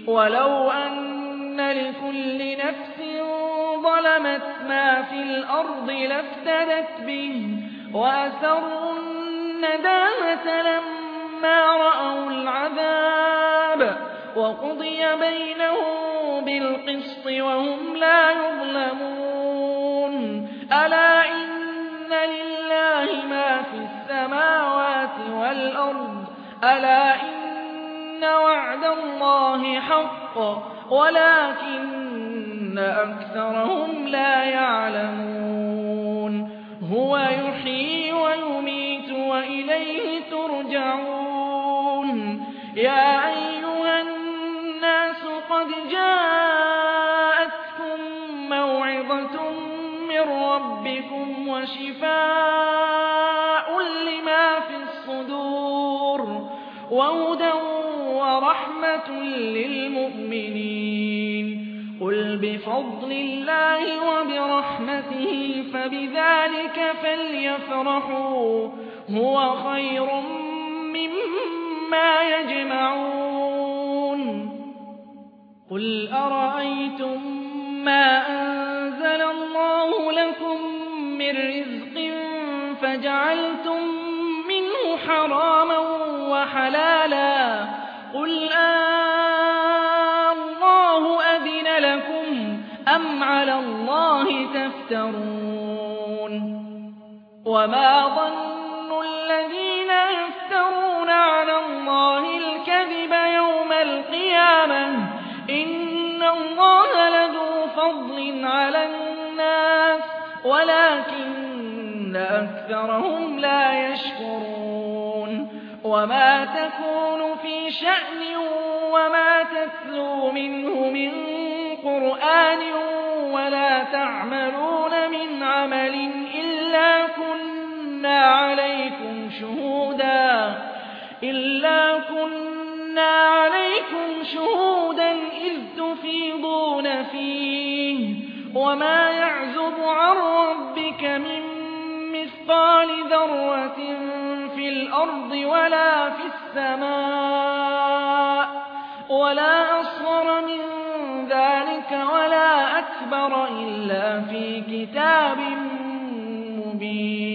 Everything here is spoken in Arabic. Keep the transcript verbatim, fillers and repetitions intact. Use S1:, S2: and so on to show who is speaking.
S1: ولو أن لكل نفس ظلمت ما في الأرض لافتدت به وأسروا الندامة لما رأوا العذاب وقضي بينهم بالقسط وهم لا يظلمون ألا إن لله ما في السماوات والأرض ألا إن وعد الله حق ولكن أكثرهم لا يعلمون هو يحيي ويميت وإليه ترجعون يا أيها الناس قد جاءتكم موعظة من ربكم وشفاء لما في الصدور وهدى ورحمة للمؤمنين قل بفضل الله وبرحمته فبذلك فليفرحوا هو خير مما يجمعون قل أرأيتم ما أنزل الله لكم من رزق فجعلتم منه حراما وحلالا قل الله أذن لكم أم على الله تفترون وما ظن الذين يفترون على الله الكذب يوم القيامة إن الله لذو فضل على الناس ولكن أكثرهم لا يشكرون وما تكون في شأن وما تتلو منه من قرآن ولا تعملون من عمل إلا كنا عليكم شهودا إلا كنا عليكم شهودا إذ تفيضون فيه وما يعزب عن ربك من مثقال ذرة في الأرض ولا في السماء ولا أصغر من ذلك ولا أكبر إلا في كتاب مبين